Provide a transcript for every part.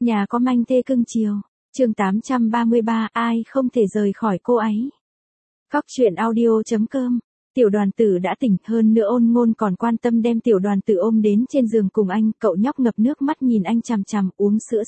Nhà có manh thê cưng chiều. Chương 833, ai không thể rời khỏi cô ấy. Góc truyện audio.com. Tiểu đoàn tử đã tỉnh, hơn nữa Ôn Ngôn còn quan tâm đem tiểu đoàn tử ôm đến trên giường cùng anh, cậu nhóc ngập nước mắt nhìn anh chằm chằm, uống sữa.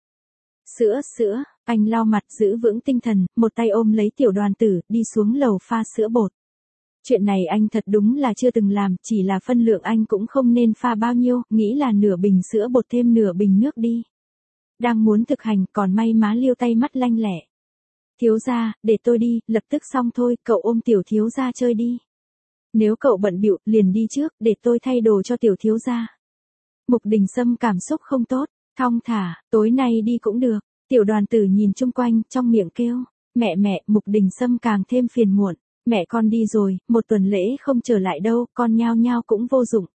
Sữa, anh lau mặt giữ vững tinh thần, một tay ôm lấy tiểu đoàn tử, đi xuống lầu pha sữa bột. Chuyện này anh thật đúng là chưa từng làm, chỉ là phân lượng anh cũng không nên pha bao nhiêu, nghĩ là nửa bình sữa bột thêm nửa bình nước đi. Đang muốn thực hành, còn may má Liêu tay mắt lanh lẹ. Thiếu gia, để tôi đi, lập tức xong thôi, cậu ôm tiểu thiếu gia chơi đi. Nếu cậu bận bịu, liền đi trước, để tôi thay đồ cho tiểu thiếu gia. Mục Đình Sâm cảm xúc không tốt, thong thả, tối nay đi cũng được. Tiểu đoàn tử nhìn chung quanh, trong miệng kêu, mẹ, Mục Đình Sâm càng thêm phiền muộn. Mẹ con đi rồi, một tuần lễ không trở lại đâu, con nhao nhao cũng vô dụng.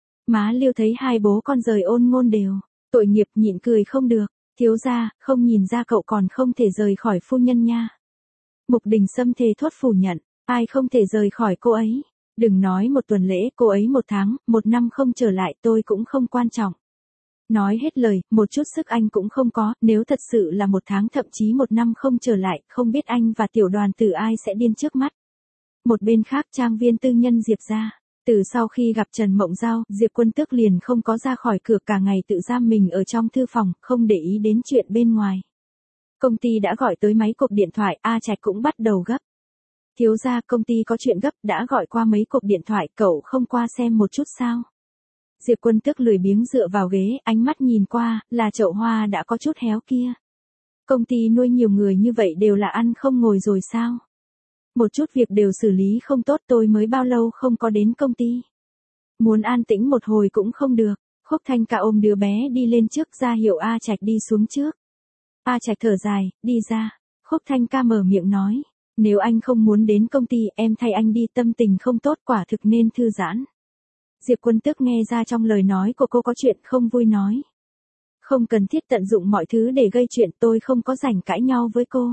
Má Liêu thấy hai bố con rời Ôn Ngôn đều, tội nghiệp nhịn cười không được. Thiếu gia, không nhìn ra cậu còn không thể rời khỏi phu nhân nha. Mục Đình Sâm thề thốt phủ nhận, ai không thể rời khỏi cô ấy. Đừng nói một tuần lễ, cô ấy một tháng, một năm không trở lại tôi cũng không quan trọng. Nói hết lời, một chút sức anh cũng không có, nếu thật sự là một tháng thậm chí một năm không trở lại, không biết anh và tiểu đoàn tử ai sẽ điên trước mắt. Một bên khác trang viên tư nhân Diệp gia. Từ sau khi gặp Trần Mộng Giao, Diệp Quân Tước liền không có ra khỏi cửa, cả ngày tự giam mình ở trong thư phòng, không để ý đến chuyện bên ngoài. Công ty đã gọi tới mấy cuộc điện thoại, A Trạch cũng bắt đầu gấp. Thiếu gia, công ty có chuyện gấp, đã gọi qua mấy cuộc điện thoại, cậu không qua xem một chút sao? Diệp Quân Tước lười biếng dựa vào ghế, ánh mắt nhìn qua, là chậu hoa đã có chút héo kia. Công ty nuôi nhiều người như vậy đều là ăn không ngồi rồi sao? Một chút việc đều xử lý không tốt, tôi mới bao lâu không có đến công ty. Muốn an tĩnh một hồi cũng không được. Khúc Thanh Ca ôm đứa bé đi lên trước, ra hiệu A Trạch đi xuống trước. A Trạch thở dài, đi ra. Khúc Thanh Ca mở miệng nói, nếu anh không muốn đến công ty, em thay anh đi, tâm tình không tốt, quả thực nên thư giãn. Diệp Quân Tước nghe ra trong lời nói của cô có chuyện không vui nói. Không cần thiết tận dụng mọi thứ để gây chuyện, tôi không có rảnh cãi nhau với cô.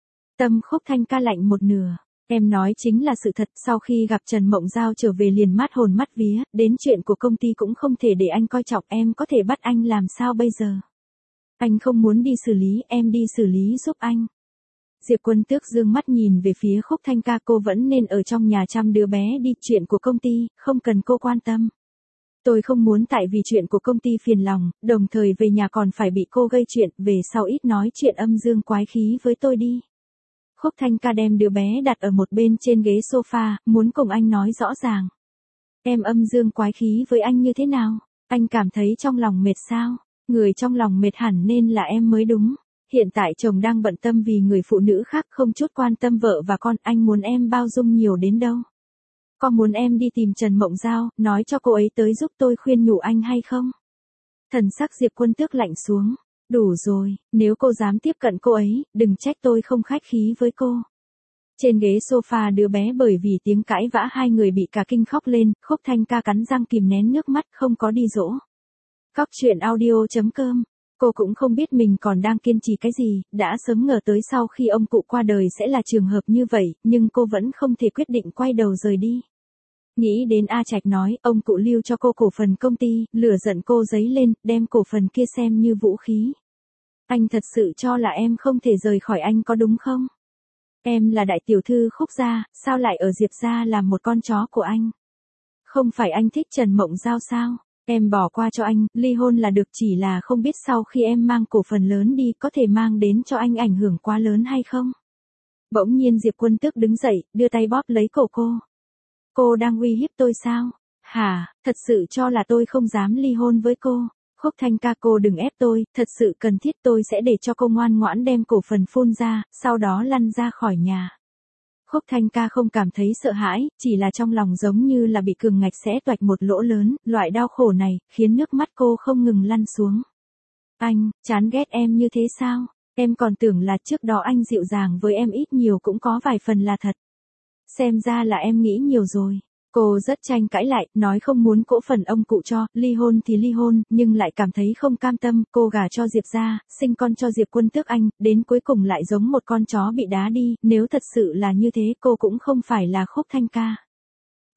Tâm Khúc Thanh Ca lạnh một nửa. Em nói chính là sự thật, sau khi gặp Trần Mộng Giao trở về liền mát hồn mắt vía, đến chuyện của công ty cũng không thể để anh coi trọng, em có thể bắt anh làm sao bây giờ? Anh không muốn đi xử lý, em đi xử lý giúp anh. Diệp Quân Tước dương mắt nhìn về phía Khúc Thanh Ca, cô vẫn nên ở trong nhà chăm đứa bé đi, chuyện của công ty, không cần cô quan tâm. Tôi không muốn tại vì chuyện của công ty phiền lòng, đồng thời về nhà còn phải bị cô gây chuyện, về sau ít nói chuyện âm dương quái khí với tôi đi. Khúc Thanh Ca đem đứa bé đặt ở một bên trên ghế sofa, muốn cùng anh nói rõ ràng. Em âm dương quái khí với anh như thế nào? Anh cảm thấy trong lòng mệt sao? Người trong lòng mệt hẳn nên là em mới đúng. Hiện tại chồng đang bận tâm vì người phụ nữ khác, không chút quan tâm vợ và con, anh muốn em bao dung nhiều đến đâu? Có muốn em đi tìm Trần Mộng Giao, nói cho cô ấy tới giúp tôi khuyên nhủ anh hay không? Thần sắc Diệp Quân Tước lạnh xuống. Đủ rồi, nếu cô dám tiếp cận cô ấy, đừng trách tôi không khách khí với cô. Trên ghế sofa đứa bé bởi vì tiếng cãi vã hai người bị cả kinh khóc lên, Khúc Thanh Ca cắn răng kìm nén nước mắt, không có đi dỗ. Góc truyện audio.com. Cô cũng không biết mình còn đang kiên trì cái gì, đã sớm ngờ tới sau khi ông cụ qua đời sẽ là trường hợp như vậy, nhưng cô vẫn không thể quyết định quay đầu rời đi. Nghĩ đến A Trạch nói, ông cụ lưu cho cô cổ phần công ty, lửa giận cô dấy lên, đem cổ phần kia xem như vũ khí. Anh thật sự cho là em không thể rời khỏi anh có đúng không? Em là đại tiểu thư Khúc gia, sao lại ở Diệp gia làm một con chó của anh? Không phải anh thích Trần Mộng Giao sao? Em bỏ qua cho anh, ly hôn là được, chỉ là không biết sau khi em mang cổ phần lớn đi có thể mang đến cho anh ảnh hưởng quá lớn hay không? Bỗng nhiên Diệp Quân Tước đứng dậy, đưa tay bóp lấy cổ cô. Cô đang uy hiếp tôi sao? Hả, thật sự cho là tôi không dám ly hôn với cô? Khúc Thanh Ca, cô đừng ép tôi, thật sự cần thiết tôi sẽ để cho cô ngoan ngoãn đem cổ phần phun ra, sau đó lăn ra khỏi nhà. Khúc Thanh Ca không cảm thấy sợ hãi, chỉ là trong lòng giống như là bị cường ngạch xé toạch một lỗ lớn, loại đau khổ này, khiến nước mắt cô không ngừng lăn xuống. Anh, chán ghét em như thế sao? Em còn tưởng là trước đó anh dịu dàng với em ít nhiều cũng có vài phần là thật. Xem ra là em nghĩ nhiều rồi. Cô rất tranh cãi lại, nói không muốn cổ phần ông cụ cho, ly hôn thì ly hôn, nhưng lại cảm thấy không cam tâm, cô gả cho Diệp gia, sinh con cho Diệp Quân Tước anh, đến cuối cùng lại giống một con chó bị đá đi, nếu thật sự là như thế cô cũng không phải là Khúc Thanh Ca.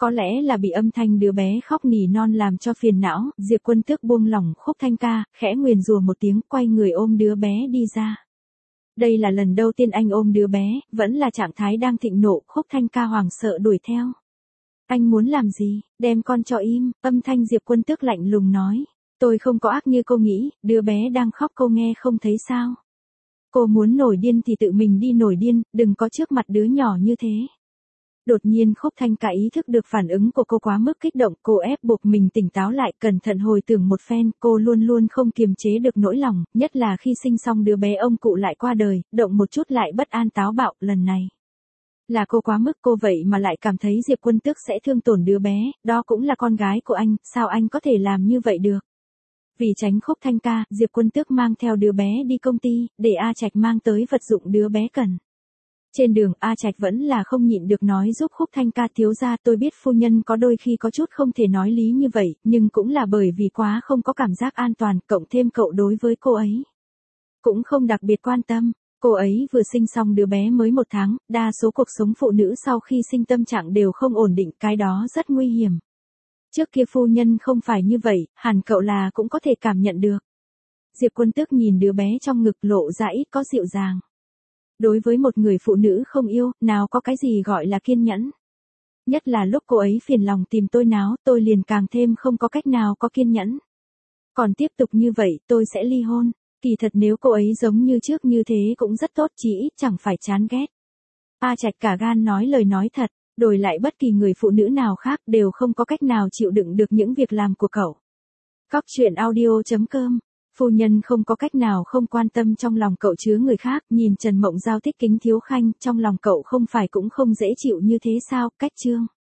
Có lẽ là bị âm thanh đứa bé khóc nỉ non làm cho phiền não, Diệp Quân Tước buông lỏng Khúc Thanh Ca, khẽ nguyền rủa một tiếng, quay người ôm đứa bé đi ra. Đây là lần đầu tiên anh ôm đứa bé, vẫn là trạng thái đang thịnh nộ, Khúc Thanh Ca hoảng sợ đuổi theo. Anh muốn làm gì, đem con cho im, âm thanh Diệp Quân Tước lạnh lùng nói. Tôi không có ác như cô nghĩ, đứa bé đang khóc cô nghe không thấy sao. Cô muốn nổi điên thì tự mình đi nổi điên, đừng có trước mặt đứa nhỏ như thế. Đột nhiên Khúc Thanh Ca ý thức được phản ứng của cô quá mức kích động, cô ép buộc mình tỉnh táo lại, cẩn thận hồi tưởng một phen, cô luôn luôn không kiềm chế được nỗi lòng, nhất là khi sinh xong đứa bé ông cụ lại qua đời, động một chút lại bất an táo bạo, lần này. Là cô quá mức, cô vậy mà lại cảm thấy Diệp Quân Tước sẽ thương tổn đứa bé, đó cũng là con gái của anh, sao anh có thể làm như vậy được. Vì tránh Khúc Thanh Ca, Diệp Quân Tước mang theo đứa bé đi công ty, để A Trạch mang tới vật dụng đứa bé cần. Trên đường, A Trạch vẫn là không nhịn được nói giúp Khúc Thanh Ca, thiếu gia, tôi biết phu nhân có đôi khi có chút không thể nói lý như vậy, nhưng cũng là bởi vì quá không có cảm giác an toàn, cộng thêm cậu đối với cô ấy cũng không đặc biệt quan tâm. Cô ấy vừa sinh xong đứa bé mới 1 tháng, đa số cuộc sống phụ nữ sau khi sinh tâm trạng đều không ổn định, cái đó rất nguy hiểm. Trước kia phu nhân không phải như vậy, hẳn cậu là cũng có thể cảm nhận được. Diệp Quân Tước nhìn đứa bé trong ngực lộ ra ít có dịu dàng. Đối với một người phụ nữ không yêu, nào có cái gì gọi là kiên nhẫn. Nhất là lúc cô ấy phiền lòng tìm tôi náo, tôi liền càng thêm không có cách nào có kiên nhẫn. Còn tiếp tục như vậy, tôi sẽ ly hôn. Kỳ thật nếu cô ấy giống như trước như thế cũng rất tốt, chỉ ít chẳng phải chán ghét. A Trạch cả gan nói lời nói thật, đổi lại bất kỳ người phụ nữ nào khác đều không có cách nào chịu đựng được những việc làm của cậu. Cóc truyện audio.com. Phu nhân không có cách nào không quan tâm trong lòng cậu chứa người khác, nhìn Trần Mộng Giao thích Kính Thiếu Khanh, trong lòng cậu không phải cũng không dễ chịu như thế sao, cách chương.